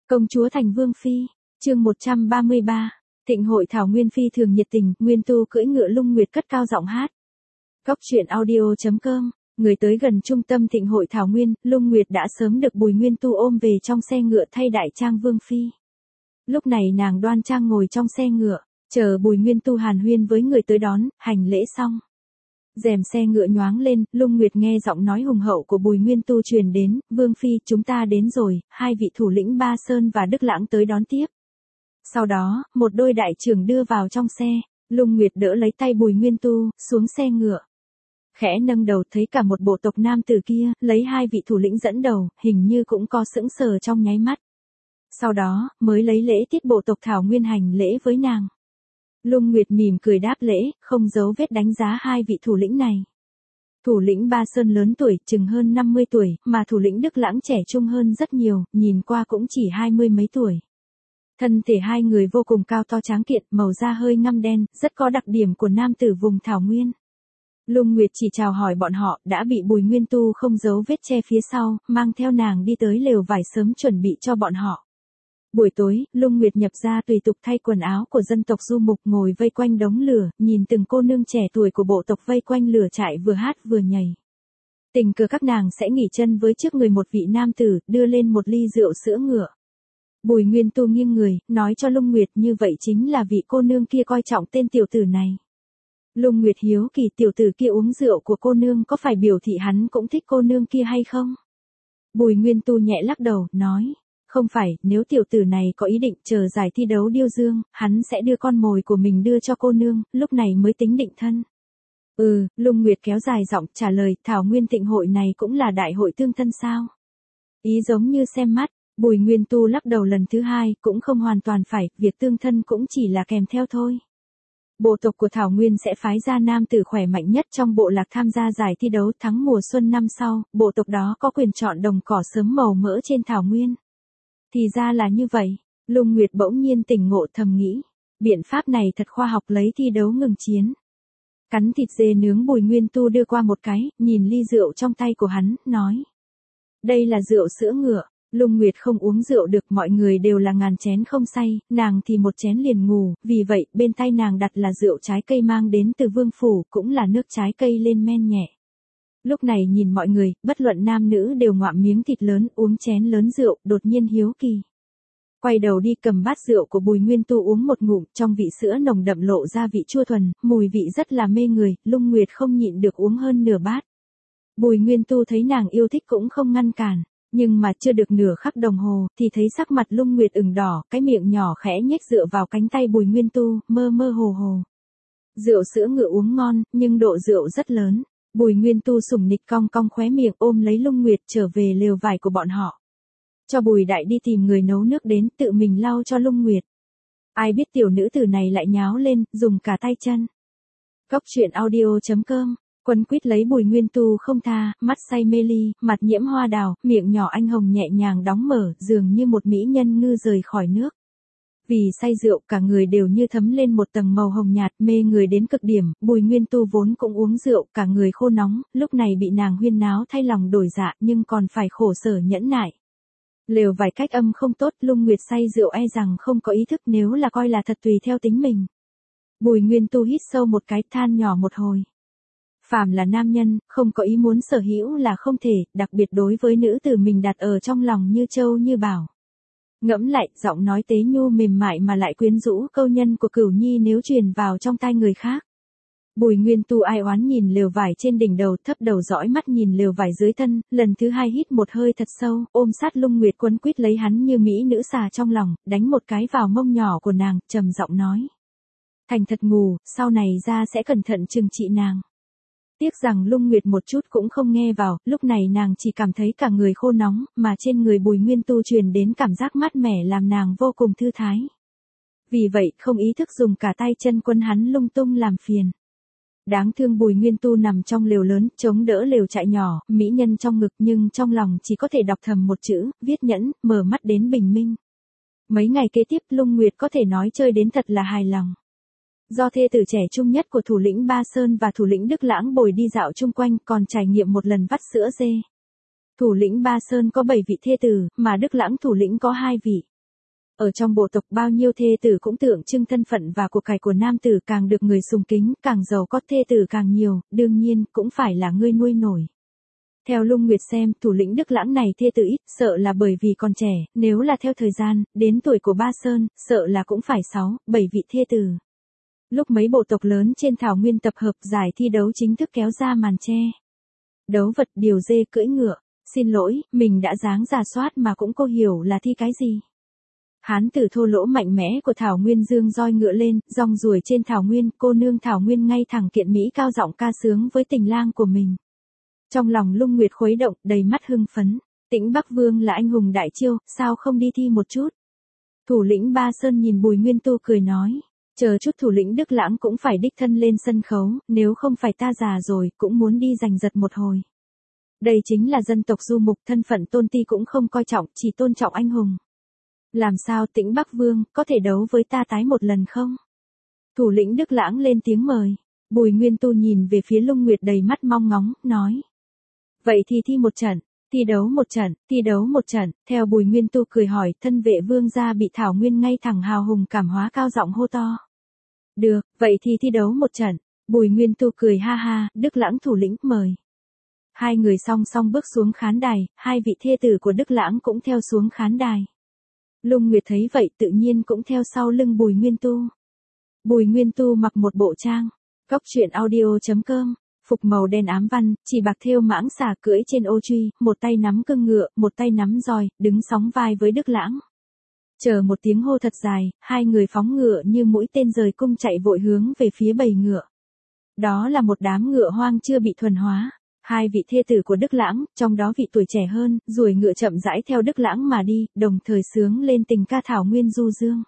Công chúa thành vương phi, chương 133, thịnh hội thảo nguyên phi thường nhiệt tình, Nguyên Tu cưỡi ngựa Lung Nguyệt cất cao giọng hát. Cóc truyện audio.com, người tới gần trung tâm thịnh hội thảo nguyên, Lung Nguyệt đã sớm được Bùi Nguyên Tu ôm về trong xe ngựa thay đại trang vương phi. Lúc này nàng đoan trang ngồi trong xe ngựa, chờ Bùi Nguyên Tu hàn huyên với người tới đón, hành lễ xong. Rèm xe ngựa nhoáng lên, Lung Nguyệt nghe giọng nói hùng hậu của Bùi Nguyên Tu truyền đến, Vương Phi chúng ta đến rồi, hai vị thủ lĩnh Ba Sơn và Đức Lãng tới đón tiếp. Sau đó, một đôi đại trưởng đưa vào trong xe, Lung Nguyệt đỡ lấy tay Bùi Nguyên Tu, xuống xe ngựa. Khẽ nâng đầu thấy cả một bộ tộc nam tử kia, lấy hai vị thủ lĩnh dẫn đầu, hình như cũng có sững sờ trong nháy mắt. Sau đó, mới lấy lễ tiết bộ tộc Thảo Nguyên hành lễ với nàng. Lung Nguyệt mỉm cười đáp lễ, không giấu vết đánh giá hai vị thủ lĩnh này. Thủ lĩnh Ba Sơn lớn tuổi, chừng hơn 50 tuổi, mà thủ lĩnh Đức Lãng trẻ trung hơn rất nhiều, nhìn qua cũng chỉ 20 mấy tuổi. Thân thể hai người vô cùng cao to tráng kiện, màu da hơi ngăm đen, rất có đặc điểm của nam tử vùng Thảo Nguyên. Lung Nguyệt chỉ chào hỏi bọn họ, đã bị Bùi Nguyên Tu không giấu vết che phía sau, mang theo nàng đi tới lều vải sớm chuẩn bị cho bọn họ. Buổi tối, Lung Nguyệt nhập ra tùy tục thay quần áo của dân tộc Du Mục ngồi vây quanh đống lửa, nhìn từng cô nương trẻ tuổi của bộ tộc vây quanh lửa trại vừa hát vừa nhảy. Tình cờ các nàng sẽ nghỉ chân với trước người một vị nam tử, đưa lên một ly rượu sữa ngựa. Bùi Nguyên Tu nghiêng người, nói cho Lung Nguyệt như vậy chính là vị cô nương kia coi trọng tên tiểu tử này. Lung Nguyệt hiếu kỳ tiểu tử kia uống rượu của cô nương có phải biểu thị hắn cũng thích cô nương kia hay không? Bùi Nguyên Tu nhẹ lắc đầu, nói. Không phải, nếu tiểu tử này có ý định chờ giải thi đấu điêu dương, hắn sẽ đưa con mồi của mình đưa cho cô nương, lúc này mới tính định thân. Lung Nguyệt kéo dài giọng trả lời, Thảo Nguyên thịnh hội này cũng là đại hội tương thân sao? Ý giống như xem mắt, Bùi Nguyên Tu lắc đầu lần thứ hai, cũng không hoàn toàn phải, việc tương thân cũng chỉ là kèm theo thôi. Bộ tộc của Thảo Nguyên sẽ phái ra nam tử khỏe mạnh nhất trong bộ lạc tham gia giải thi đấu tháng mùa xuân năm sau, bộ tộc đó có quyền chọn đồng cỏ sớm màu mỡ trên Thảo Nguyên. Thì ra là như vậy, Lung Nguyệt bỗng nhiên tỉnh ngộ thầm nghĩ, biện pháp này thật khoa học lấy thi đấu ngừng chiến. Cắn thịt dê nướng Bùi Nguyên Tu đưa qua một cái, nhìn ly rượu trong tay của hắn, nói. Đây là rượu sữa ngựa, Lung Nguyệt không uống rượu được, mọi người đều là ngàn chén không say, nàng thì một chén liền ngủ, vì vậy bên tay nàng đặt là rượu trái cây mang đến từ vương phủ, cũng là nước trái cây lên men nhẹ. Lúc này nhìn mọi người, bất luận nam nữ đều ngoạm miếng thịt lớn, uống chén lớn rượu, đột nhiên hiếu kỳ. Quay đầu đi cầm bát rượu của Bùi Nguyên Tu uống một ngụm, trong vị sữa nồng đậm lộ ra vị chua thuần, mùi vị rất là mê người, Lung Nguyệt không nhịn được uống hơn nửa bát. Bùi Nguyên Tu thấy nàng yêu thích cũng không ngăn cản, nhưng mà chưa được nửa khắc đồng hồ, thì thấy sắc mặt Lung Nguyệt ửng đỏ, cái miệng nhỏ khẽ nhếch dựa vào cánh tay Bùi Nguyên Tu, mơ mơ hồ hồ. Rượu sữa ngựa uống ngon, nhưng độ rượu rất lớn. Bùi Nguyên Tu sủng nịch cong cong khóe miệng ôm lấy Lung Nguyệt trở về lều vải của bọn họ. Cho Bùi Đại đi tìm người nấu nước đến, tự mình lau cho Lung Nguyệt. Ai biết tiểu nữ tử này lại nháo lên, dùng cả tay chân. Cóc truyện audio.com, quấn quýt lấy Bùi Nguyên Tu không tha, mắt say mê ly, mặt nhiễm hoa đào, miệng nhỏ anh hồng nhẹ nhàng đóng mở, dường như một mỹ nhân ngư rời khỏi nước. Vì say rượu cả người đều như thấm lên một tầng màu hồng nhạt mê người đến cực điểm, Bùi Nguyên Tu vốn cũng uống rượu, cả người khô nóng, lúc này bị nàng huyên náo thay lòng đổi dạ nhưng còn phải khổ sở nhẫn nại. Lều vài cách âm không tốt, Lung Nguyệt say rượu e rằng không có ý thức nếu là coi là thật tùy theo tính mình. Bùi Nguyên Tu hít sâu một cái than nhỏ một hồi. Phàm là nam nhân, không có ý muốn sở hữu là không thể, đặc biệt đối với nữ tử mình đặt ở trong lòng như châu như bảo. Ngẫm lại, giọng nói tế nhu mềm mại mà lại quyến rũ câu nhân của Cửu Nhi nếu truyền vào trong tai người khác. Bùi Nguyên Tu ai oán nhìn lều vải trên đỉnh đầu, thấp đầu dõi mắt nhìn lều vải dưới thân, lần thứ hai hít một hơi thật sâu, ôm sát Lung Nguyệt quấn quýt lấy hắn như mỹ nữ xà trong lòng, đánh một cái vào mông nhỏ của nàng, trầm giọng nói. Thành thật ngủ, sau này ra sẽ cẩn thận trừng trị nàng. Tiếc rằng Lung Nguyệt một chút cũng không nghe vào, lúc này nàng chỉ cảm thấy cả người khô nóng, mà trên người Bùi Nguyên Tu truyền đến cảm giác mát mẻ làm nàng vô cùng thư thái. Vì vậy, không ý thức dùng cả tay chân quấn hắn lung tung làm phiền. Đáng thương Bùi Nguyên Tu nằm trong lều lớn, chống đỡ lều trại nhỏ, mỹ nhân trong ngực nhưng trong lòng chỉ có thể đọc thầm một chữ, viết nhẫn, mở mắt đến bình minh. Mấy ngày kế tiếp Lung Nguyệt có thể nói chơi đến thật là hài lòng. Do thê tử trẻ trung nhất của thủ lĩnh Ba Sơn và thủ lĩnh Đức Lãng bồi đi dạo chung quanh còn trải nghiệm một lần vắt sữa dê. Thủ lĩnh Ba Sơn có 7 vị thê tử, mà Đức Lãng thủ lĩnh có 2 vị. Ở trong bộ tộc bao nhiêu thê tử cũng tượng trưng thân phận và của cải của nam tử, càng được người sùng kính, càng giàu có thê tử càng nhiều, đương nhiên cũng phải là ngươi nuôi nổi. Theo Lung Nguyệt xem, thủ lĩnh Đức Lãng này thê tử ít, sợ là bởi vì còn trẻ, nếu là theo thời gian, đến tuổi của Ba Sơn, sợ là cũng phải 6, 7 vị thê tử. Lúc mấy bộ tộc lớn trên thảo nguyên tập hợp, giải thi đấu chính thức kéo ra màn che. Đấu vật, điều dê, cưỡi ngựa. Xin lỗi, mình đã dáng rà soát mà cũng cô hiểu là thi cái gì. Hán tử thô lỗ mạnh mẽ của thảo nguyên dương roi ngựa lên, rong ruổi trên thảo nguyên, cô nương thảo nguyên ngay thẳng kiện mỹ cao giọng ca sướng với tình lang của mình. Trong lòng Lung Nguyệt khuấy động, đầy mắt hưng phấn. Tĩnh Bắc Vương là anh hùng đại chiêu, sao không đi thi một chút? Thủ lĩnh Ba Sơn nhìn Bùi Nguyên Tu cười nói, chờ chút thủ lĩnh Đức Lãng cũng phải đích thân lên sân khấu, nếu không phải ta già rồi, cũng muốn đi giành giật một hồi. Đây chính là dân tộc du mục, thân phận tôn ti cũng không coi trọng, chỉ tôn trọng anh hùng. Làm sao Tĩnh Bắc Vương, có thể đấu với ta tái một lần không? Thủ lĩnh Đức Lãng lên tiếng mời. Bùi Nguyên Tu nhìn về phía Lung Nguyệt đầy mắt mong ngóng, nói. Vậy thì thi một trận, thi đấu một trận, thi đấu một trận. Theo Bùi Nguyên Tu cười hỏi, thân vệ vương gia bị thảo nguyên ngay thẳng hào hùng cảm hóa cao giọng hô to. Được, vậy thì thi đấu một trận. Bùi Nguyên Tu cười ha ha, Đức Lãng thủ lĩnh mời. Hai người song song bước xuống khán đài, hai vị thê tử của Đức Lãng cũng theo xuống khán đài. Lung Nguyệt thấy vậy tự nhiên cũng theo sau lưng Bùi Nguyên Tu. Bùi Nguyên Tu mặc một bộ trang. Góc truyện audio.com, phục màu đen ám văn, chỉ bạc thêu mãng xà cưỡi trên ô truy, một tay nắm cương ngựa, một tay nắm roi, đứng sóng vai với Đức Lãng. Chờ một tiếng hô thật dài, hai người phóng ngựa như mũi tên rời cung chạy vội hướng về phía bầy ngựa. Đó là một đám ngựa hoang chưa bị thuần hóa. Hai vị thê tử của Đức Lãng, trong đó vị tuổi trẻ hơn, ruồi ngựa chậm rãi theo Đức Lãng mà đi, đồng thời sướng lên tình ca thảo nguyên du dương.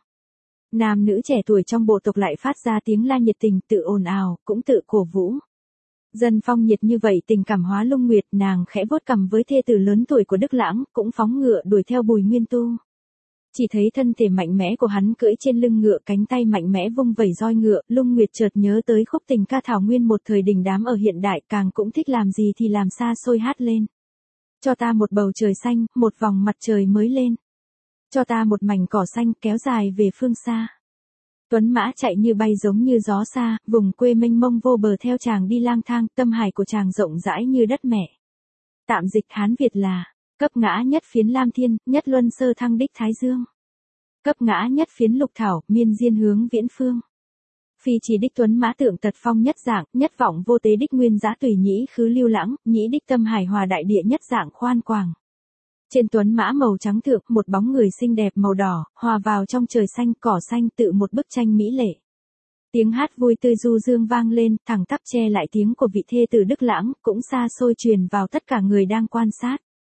Nam nữ trẻ tuổi trong bộ tộc lại phát ra tiếng la nhiệt tình, tự ồn ào, cũng tự cổ vũ. Dân phong nhiệt như vậy tình cảm hóa Lung Nguyệt, nàng khẽ vuốt cằm với thê tử lớn tuổi của Đức Lãng, cũng phóng ngựa đuổi theo Bùi Nguyên Tu. Chỉ thấy thân thể mạnh mẽ của hắn cưỡi trên lưng ngựa, cánh tay mạnh mẽ vung vẩy roi ngựa, Lung Nguyệt chợt nhớ tới khúc tình ca thảo nguyên một thời đình đám ở hiện đại, càng cũng thích làm gì thì làm, xa xôi hát lên. Cho ta một bầu trời xanh, một vòng mặt trời mới lên. Cho ta một mảnh cỏ xanh kéo dài về phương xa. Tuấn mã chạy như bay giống như gió xa, vùng quê mênh mông vô bờ theo chàng đi lang thang, tâm hải của chàng rộng rãi như đất mẹ. Tạm dịch Hán Việt là, cấp ngã nhất phiến lam thiên, nhất luân sơ thăng đích thái dương. Cấp ngã nhất phiến lục thảo, miên diên hướng viễn phương. Phi chỉ đích tuấn mã tượng tật phong nhất dạng, nhất vọng vô tế đích nguyên giá tùy nhĩ khứ lưu lãng, nhĩ đích tâm hải hòa đại địa nhất dạng khoan quảng. Trên tuấn mã màu trắng thượng, một bóng người xinh đẹp màu đỏ, hòa vào trong trời xanh, cỏ xanh tự một bức tranh mỹ lệ. Tiếng hát vui tươi du dương vang lên, thẳng tắp che lại tiếng của vị thê tử Đức Lãng, cũng xa xôi truyền vào tất cả người đang quan sát.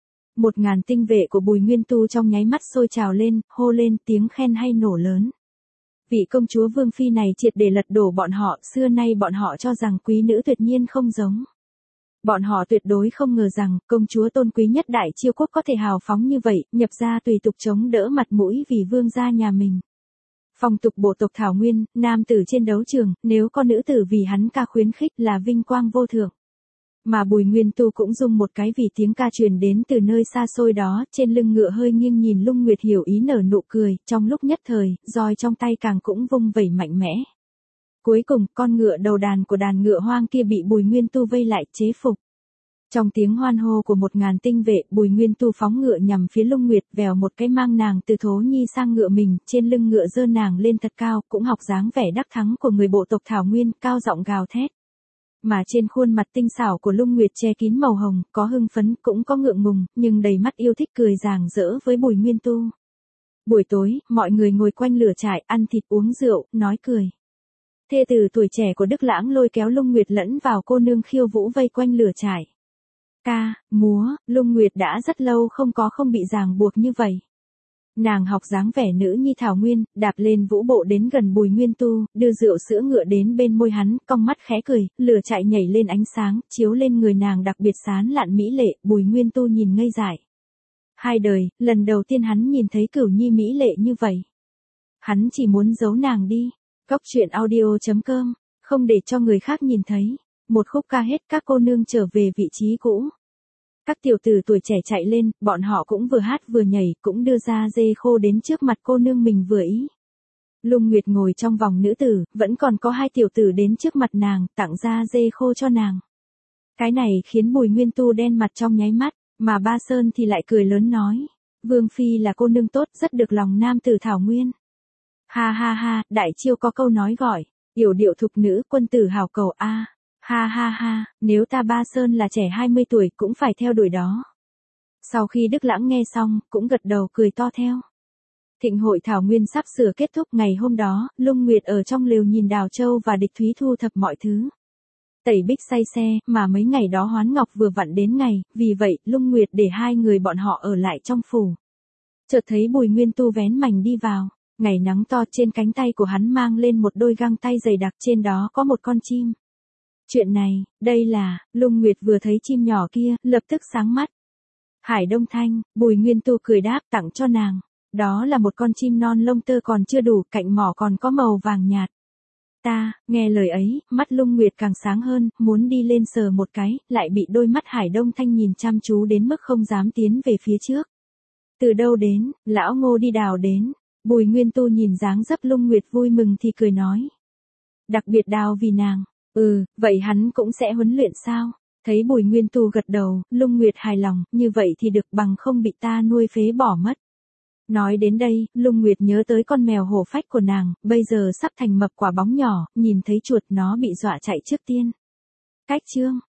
1000 tinh vệ của Bùi Nguyên Tu trong nháy mắt sôi trào lên, hô lên tiếng khen hay nổ lớn. Vị công chúa Vương Phi này triệt để lật đổ bọn họ, xưa nay bọn họ cho rằng quý nữ tuyệt nhiên không giống. Bọn họ tuyệt đối không ngờ rằng, công chúa tôn quý nhất Đại Chiêu Quốc có thể hào phóng như vậy, nhập gia tùy tục chống đỡ mặt mũi vì vương gia nhà mình. Phong tục bộ tộc Thảo Nguyên, nam tử trên đấu trường, nếu có nữ tử vì hắn ca khuyến khích là vinh quang vô thượng. Mà Bùi Nguyên Tu cũng rung một cái vì tiếng ca truyền đến từ nơi xa xôi đó, trên lưng ngựa hơi nghiêng nhìn Lung Nguyệt hiểu ý nở nụ cười, trong lúc nhất thời, roi trong tay càng cũng vung vẩy mạnh mẽ. Cuối cùng, con ngựa đầu đàn của đàn ngựa hoang kia bị Bùi Nguyên Tu vây lại, chế phục. Trong tiếng hoan hô của 1000 tinh vệ, Bùi Nguyên Tu phóng ngựa nhằm phía Lung Nguyệt, vèo một cái mang nàng từ thố nhi sang ngựa mình, trên lưng ngựa giơ nàng lên thật cao, cũng học dáng vẻ đắc thắng của người bộ tộc Thảo Nguyên, cao giọng gào thét. Mà trên khuôn mặt tinh xảo của Lung Nguyệt che kín màu hồng, có hưng phấn, cũng có ngượng ngùng, nhưng đầy mắt yêu thích cười rạng rỡ với Bùi Nguyên Tu. Buổi tối, mọi người ngồi quanh lửa trại, ăn thịt uống rượu, nói cười. Thê tử tuổi trẻ của Đức Lãng lôi kéo Lung Nguyệt lẫn vào cô nương khiêu vũ vây quanh lửa trại. Ca, múa, Lung Nguyệt đã rất lâu không bị ràng buộc như vậy. Nàng học dáng vẻ nữ nhi Thảo Nguyên, đạp lên vũ bộ đến gần Bùi Nguyên Tu, đưa rượu sữa ngựa đến bên môi hắn, cong mắt khẽ cười, lửa chạy nhảy lên ánh sáng, chiếu lên người nàng đặc biệt sáng lạn mỹ lệ, Bùi Nguyên Tu nhìn ngây dại. Hai đời, lần đầu tiên hắn nhìn thấy cửu nhi mỹ lệ như vậy. Hắn chỉ muốn giấu nàng đi. Góc truyện audio.com, không để cho người khác nhìn thấy. Một khúc ca hết, các cô nương trở về vị trí cũ. Các tiểu tử tuổi trẻ chạy lên, bọn họ cũng vừa hát vừa nhảy, cũng đưa ra dê khô đến trước mặt cô nương mình vừa ý. Lung Nguyệt ngồi trong vòng nữ tử, vẫn còn có hai tiểu tử đến trước mặt nàng, tặng ra dê khô cho nàng. Cái này khiến Bùi Nguyên Tu đen mặt trong nháy mắt, mà Ba Sơn thì lại cười lớn nói. Vương Phi là cô nương tốt, rất được lòng nam tử Thảo Nguyên. Ha ha ha, đại chiêu có câu nói gọi, yểu điệu thục nữ, quân tử hảo cầu a. Ha ha ha, nếu ta Ba Sơn là trẻ 20 tuổi cũng phải theo đuổi đó. Sau khi Đức Lãng nghe xong, cũng gật đầu cười to theo. Thịnh hội Thảo Nguyên sắp sửa kết thúc ngày hôm đó, Lung Nguyệt ở trong lều nhìn Đào Châu và Địch Thúy thu thập mọi thứ. Tẩy Bích say xe, mà mấy ngày đó Hoán Ngọc vừa vặn đến ngày, vì vậy, Lung Nguyệt để hai người bọn họ ở lại trong phủ. Chợt thấy Bùi Nguyên Tu vén mành đi vào, ngày nắng to trên cánh tay của hắn mang lên một đôi găng tay dày đặc, trên đó có một con chim. Chuyện này, đây là, Lung Nguyệt vừa thấy chim nhỏ kia, lập tức sáng mắt. Hải Đông Thanh, Bùi Nguyên Tu cười đáp tặng cho nàng. Đó là một con chim non lông tơ còn chưa đủ, cạnh mỏ còn có màu vàng nhạt. Nghe lời ấy, mắt Lung Nguyệt càng sáng hơn, muốn đi lên sờ một cái, lại bị đôi mắt Hải Đông Thanh nhìn chăm chú đến mức không dám tiến về phía trước. Từ đâu đến, lão Ngô đi đào đến. Bùi Nguyên Tu nhìn dáng dấp Lung Nguyệt vui mừng thì cười nói. Đặc biệt đào vì nàng. Vậy hắn cũng sẽ huấn luyện sao? Thấy Bùi Nguyên Tu gật đầu, Lung Nguyệt hài lòng, như vậy thì được, bằng không bị ta nuôi phế bỏ mất. Nói đến đây, Lung Nguyệt nhớ tới con mèo hổ phách của nàng, bây giờ sắp thành mập quả bóng nhỏ, nhìn thấy chuột nó bị dọa chạy trước tiên. Cách chương